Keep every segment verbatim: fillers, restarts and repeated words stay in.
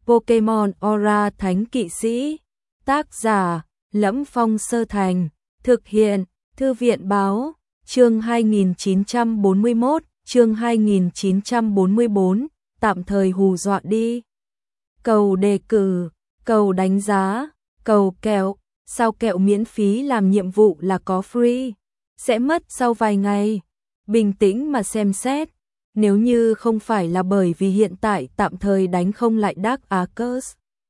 Pokemon Aura Thánh Kỵ Sĩ. Tác giả: Lẫm Phong Sơ Thành. Thực hiện: Thư viện Báo. Chương hai nghìn chín trăm bốn mươi mốt, chương hai nghìn chín trăm bốn mươi bốn, tạm thời hù dọa đi. Cầu đề cử, cầu đánh giá, cầu kẹo, sao kẹo miễn phí làm nhiệm vụ là có free, sẽ mất sau vài ngày. Bình tĩnh mà xem xét, nếu như không phải là bởi vì hiện tại tạm thời đánh không lại Dark Arceus,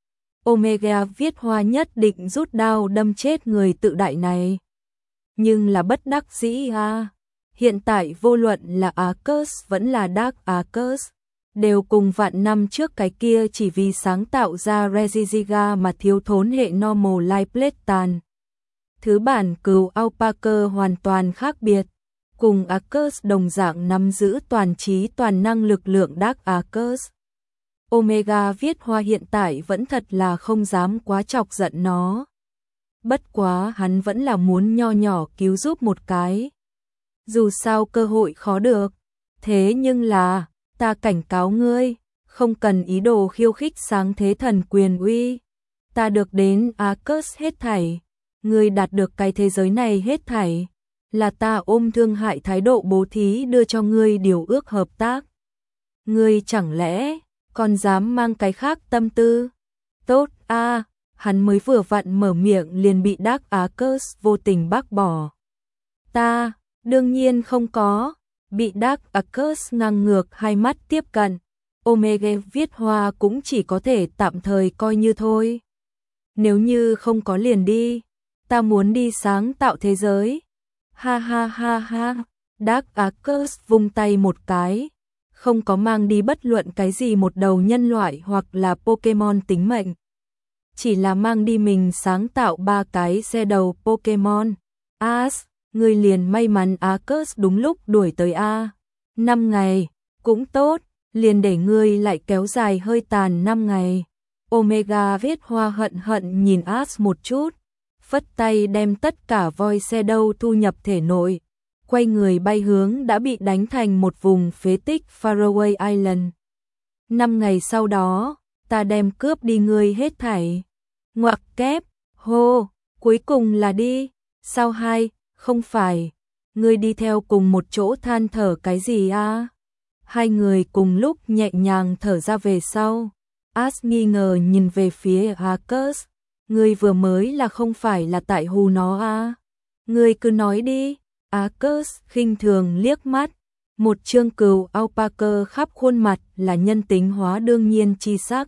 Omega viết hoa nhất định rút đao đâm chết người tự đại này. Nhưng là bất đắc dĩ à. Hiện tại vô luận là Arceus vẫn là Dark Arceus, đều cùng vạn năm trước cái kia chỉ vì sáng tạo ra Regigiga mà thiếu thốn hệ normal life Playtime. Thứ bản cừu Alpaca hoàn toàn khác biệt, cùng Arceus đồng dạng nắm giữ toàn trí toàn năng lực lượng Dark Arceus. Omega viết hoa hiện tại vẫn thật là không dám quá chọc giận nó. Bất quá hắn vẫn là muốn nho nhỏ cứu giúp một cái. Dù sao cơ hội khó được. Thế nhưng là, ta cảnh cáo ngươi, không cần ý đồ khiêu khích sáng thế thần quyền uy. Ta được đến Arceus hết thảy. Ngươi đạt được cái thế giới này hết thảy. Là ta ôm thương hại thái độ bố thí đưa cho ngươi điều ước hợp tác. Ngươi chẳng lẽ còn dám mang cái khác tâm tư? Tốt a. À, hắn mới vừa vặn mở miệng liền bị Dark Arceus vô tình bác bỏ. Ta, đương nhiên không có. Bị Dark Arceus ngang ngược hai mắt tiếp cận, Omega viết hoa cũng chỉ có thể tạm thời coi như thôi. Nếu như không có liền đi, ta muốn đi sáng tạo thế giới. Ha ha ha ha, Dark Arceus vung tay một cái, không có mang đi bất luận cái gì một đầu nhân loại hoặc là Pokemon tính mệnh. Chỉ là mang đi mình sáng tạo ba cái xe đầu Pokemon. As, người liền may mắn Arceus đúng lúc đuổi tới A. Năm ngày, cũng tốt, liền để ngươi lại kéo dài hơi tàn năm ngày. Omega viết hoa hận hận nhìn As một chút, phất tay đem tất cả voi xe đâu thu nhập thể nội, quay người bay hướng đã bị đánh thành một vùng phế tích Faraway Island. Năm ngày sau đó, ta đem cướp đi ngươi hết thảy. Ngoặc kép, hô, cuối cùng là đi, sao hai, không phải, ngươi đi theo cùng một chỗ than thở cái gì à? Hai người cùng lúc nhẹ nhàng thở ra về sau. As nghi ngờ nhìn về phía Arceus, ngươi vừa mới là không phải là tại hù nó à? Ngươi cứ nói đi. Arceus khinh thường liếc mắt, một chương cừu Alpaca khắp khuôn mặt là nhân tính hóa đương nhiên chi sắc.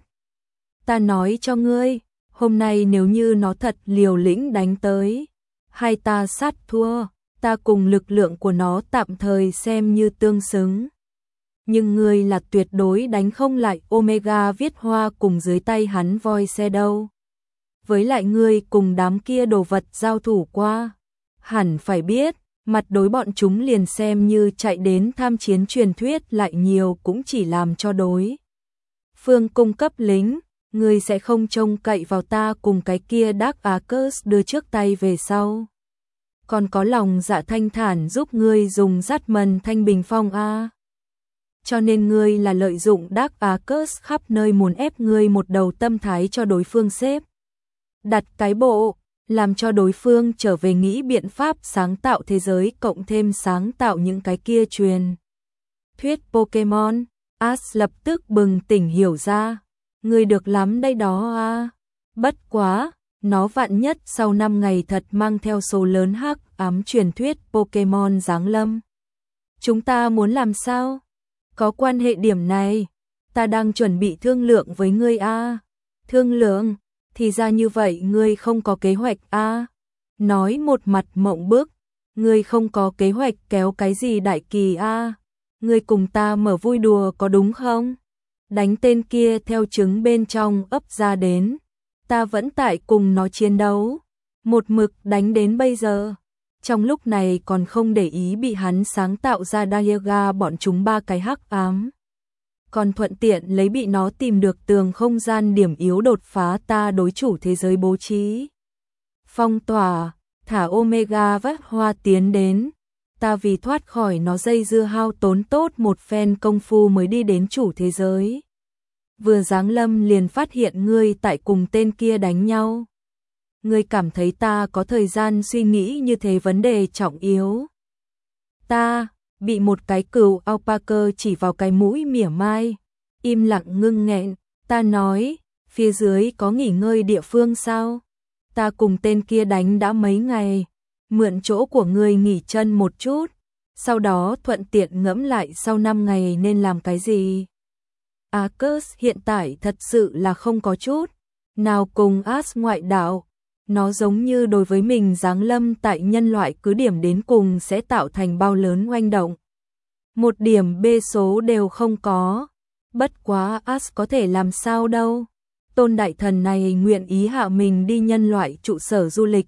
Ta nói cho ngươi, hôm nay nếu như nó thật liều lĩnh đánh tới, hay ta sát thua, ta cùng lực lượng của nó tạm thời xem như tương xứng. Nhưng ngươi là tuyệt đối đánh không lại Omega viết hoa cùng dưới tay hắn voi xe đâu. Với lại ngươi cùng đám kia đồ vật giao thủ qua, hẳn phải biết, mặt đối bọn chúng liền xem như chạy đến tham chiến truyền thuyết lại nhiều cũng chỉ làm cho đối phương cung cấp lính. Ngươi sẽ không trông cậy vào ta cùng cái kia Dark Arceus đưa trước tay về sau. Còn có lòng dạ thanh thản giúp ngươi dùng dắt mần thanh bình phong a. Cho nên ngươi là lợi dụng Dark Arceus khắp nơi muốn ép ngươi một đầu tâm thái cho đối phương xếp đặt cái bộ, làm cho đối phương trở về nghĩ biện pháp sáng tạo thế giới cộng thêm sáng tạo những cái kia truyền thuyết Pokemon. As lập tức bừng tỉnh hiểu ra. Ngươi được lắm đây đó à. Bất quá, nó vạn nhất sau năm ngày thật mang theo số lớn hắc ám truyền thuyết Pokemon giáng lâm. Chúng ta muốn làm sao? Có quan hệ điểm này, ta đang chuẩn bị thương lượng với ngươi à. Thương lượng, thì ra như vậy ngươi không có kế hoạch à. Nói một mặt mộng bức, ngươi không có kế hoạch kéo cái gì đại kỳ à. Ngươi cùng ta mở vui đùa có đúng không? Đánh tên kia theo trứng bên trong ấp ra đến, ta vẫn tại cùng nó chiến đấu, một mực đánh đến bây giờ. Trong lúc này còn không để ý bị hắn sáng tạo ra Dialga bọn chúng ba cái hắc ám. Còn thuận tiện lấy bị nó tìm được tường không gian điểm yếu đột phá ta đối chủ thế giới bố trí. Phong tỏa, thả Omega vắt hoa tiến đến. Ta vì thoát khỏi nó dây dưa hao tốn tốt một phen công phu mới đi đến chủ thế giới. vừa giáng lâm liền phát hiện ngươi tại cùng tên kia đánh nhau. Ngươi cảm thấy ta có thời gian suy nghĩ như thế vấn đề trọng yếu. Ta bị một cái cừu alpaca chỉ vào cái mũi mỉa mai, im lặng ngưng nghẹn, ta nói, phía dưới có nghỉ ngơi địa phương sao? Ta cùng tên kia đánh đã mấy ngày, mượn chỗ của ngươi nghỉ chân một chút, sau đó thuận tiện ngẫm lại sau năm ngày nên làm cái gì. Arcus hiện tại thật sự là không có chút nào cùng As ngoại đạo, nó giống như đối với mình giáng lâm tại nhân loại cứ điểm đến cùng sẽ tạo thành bao lớn oanh động. Một điểm bê số đều không có, bất quá As có thể làm sao đâu. Tôn đại thần này nguyện ý hạ mình đi nhân loại trụ sở du lịch.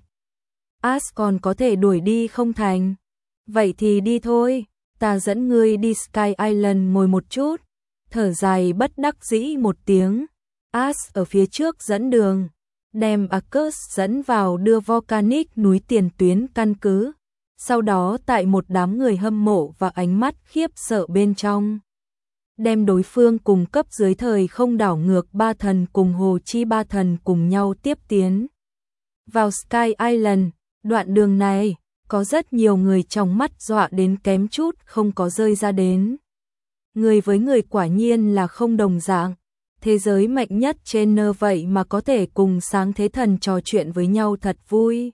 As còn có thể đuổi đi không thành. Vậy thì đi thôi, ta dẫn ngươi đi Sky Island ngồi một chút. Thở dài bất đắc dĩ một tiếng. As ở phía trước dẫn đường, đem Arcus dẫn vào đưa Volcanic núi tiền tuyến căn cứ. Sau đó tại một đám người hâm mộ và ánh mắt khiếp sợ bên trong, đem đối phương cùng cấp dưới thời không đảo ngược ba thần cùng Hồ Chi ba thần cùng nhau tiếp tiến vào Sky Island. Đoạn đường này có rất nhiều người trong mắt dọa đến kém chút không có rơi ra đến. Người với người quả nhiên là không đồng dạng. Thế giới mạnh nhất trên nơ vậy mà có thể cùng sáng thế thần trò chuyện với nhau thật vui.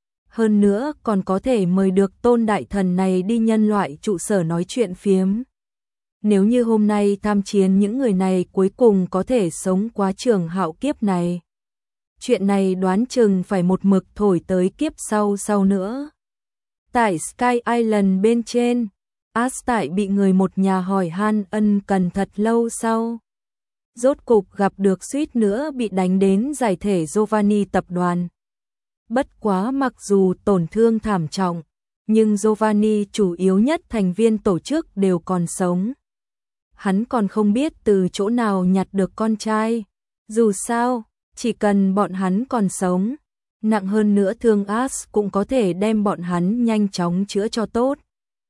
Hơn nữa còn có thể mời được tôn đại thần này đi nhân loại trụ sở nói chuyện phiếm. Nếu như hôm nay tham chiến những người này cuối cùng có thể sống quá trường hạo kiếp này, chuyện này đoán chừng phải một mực thổi tới kiếp sau sau nữa. Tại Sky Island bên trên, As tại bị người một nhà hỏi han ân cần thật lâu sau. Rốt cục gặp được suýt nữa bị đánh đến giải thể Giovanni tập đoàn. Bất quá mặc dù tổn thương thảm trọng, nhưng Giovanni chủ yếu nhất thành viên tổ chức đều còn sống. Hắn còn không biết từ chỗ nào nhặt được con trai. Dù sao, chỉ cần bọn hắn còn sống, nặng hơn nữa thương As cũng có thể đem bọn hắn nhanh chóng chữa cho tốt.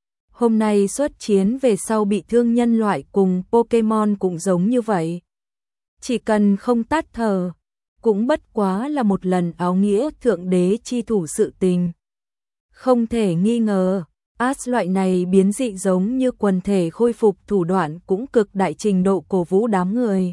Hôm nay xuất chiến về sau bị thương nhân loại cùng Pokemon cũng giống như vậy. Chỉ cần không tắt thở, cũng bất quá là một lần áo nghĩa thượng đế chi thủ sự tình. Không thể nghi ngờ, As loại này biến dị giống như quần thể khôi phục thủ đoạn cũng cực đại trình độ cổ vũ đám người.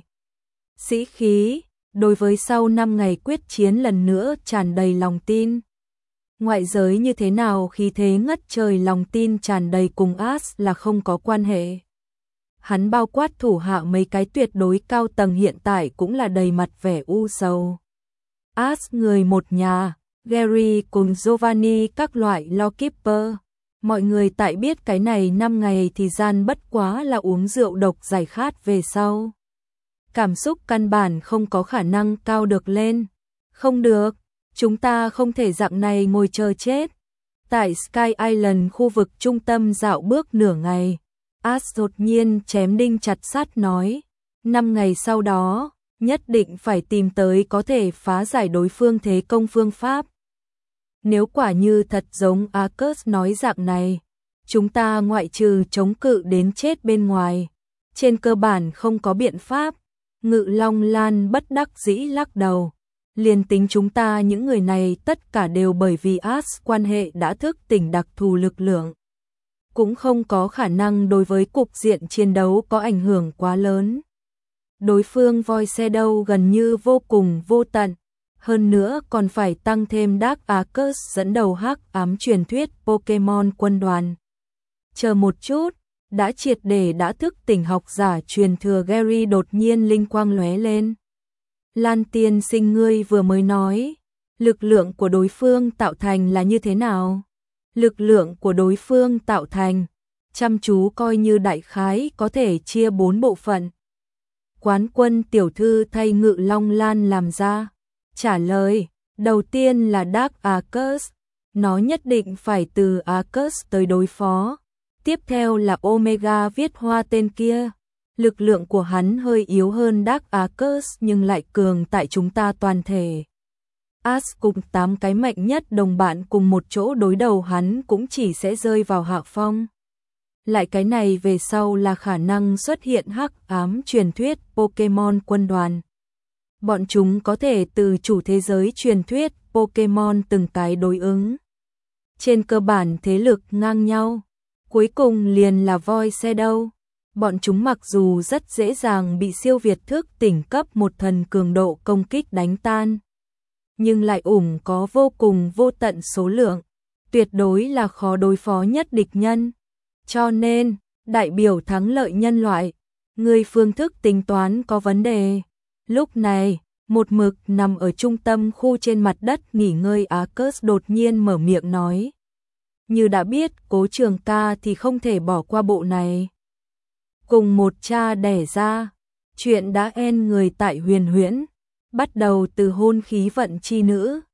Sĩ khí, đối với sau năm ngày quyết chiến lần nữa tràn đầy lòng tin. Ngoại giới như thế nào khí thế ngất trời lòng tin tràn đầy cùng As là không có quan hệ. Hắn bao quát thủ hạ mấy cái tuyệt đối cao tầng hiện tại cũng là đầy mặt vẻ u sầu. As người một nhà, Gary cùng Giovanni các loại Lawkeeper. Mọi người tại biết cái này năm ngày thì gian bất quá là uống rượu độc giải khát về sau. Cảm xúc căn bản không có khả năng cao được lên. Không được, chúng ta không thể dạng này ngồi chờ chết. Tại Sky Island khu vực trung tâm dạo bước nửa ngày, As đột nhiên chém đinh chặt sắt nói, năm ngày sau đó, nhất định phải tìm tới có thể phá giải đối phương thế công phương pháp. Nếu quả như thật giống Arcus nói dạng này, chúng ta ngoại trừ chống cự đến chết bên ngoài, trên cơ bản không có biện pháp. Ngự Long Lan bất đắc dĩ lắc đầu. Liền tính chúng ta những người này tất cả đều bởi vì As quan hệ đã thức tỉnh đặc thù lực lượng, cũng không có khả năng đối với cục diện chiến đấu có ảnh hưởng quá lớn. Đối phương voi xe đâu gần như vô cùng vô tận, hơn nữa còn phải tăng thêm Dark Arcus dẫn đầu hắc ám truyền thuyết Pokemon quân đoàn. Chờ một chút, đã triệt để đã thức tỉnh học giả truyền thừa Gary đột nhiên linh quang lóe lên. Lan tiên sinh ngươi vừa mới nói, lực lượng của đối phương tạo thành là như thế nào? Lực lượng của đối phương tạo thành, chăm chú coi như đại khái có thể chia bốn bộ phận. Quán quân tiểu thư thay Ngự Long Lan làm ra. Trả lời, đầu tiên là Dark Arcus, nó nhất định phải từ Arcus tới đối phó. Tiếp theo là Omega viết hoa tên kia. Lực lượng của hắn hơi yếu hơn Dark Arcus nhưng lại cường tại chúng ta toàn thể. As cùng tám cái mạnh nhất đồng bạn cùng một chỗ đối đầu hắn cũng chỉ sẽ rơi vào hạ phong. Lại cái này về sau là khả năng xuất hiện hắc ám truyền thuyết Pokemon quân đoàn. Bọn chúng có thể từ chủ thế giới truyền thuyết Pokemon từng cái đối ứng. Trên cơ bản thế lực ngang nhau. Cuối cùng liền là Void Shadow. Bọn chúng mặc dù rất dễ dàng bị siêu việt thức tỉnh cấp một thần cường độ công kích đánh tan, nhưng lại ủng có vô cùng vô tận số lượng, tuyệt đối là khó đối phó nhất địch nhân. Cho nên, đại biểu thắng lợi nhân loại, người phương thức tính toán có vấn đề. Lúc này, một mực nằm ở trung tâm khu trên mặt đất nghỉ ngơi Arcus đột nhiên mở miệng nói. Như đã biết Cố Trường Ca thì không thể bỏ qua bộ này. Cùng một cha đẻ ra, chuyện đã en người tại Huyền Huyễn, bắt đầu từ hôn khí vận chi nữ,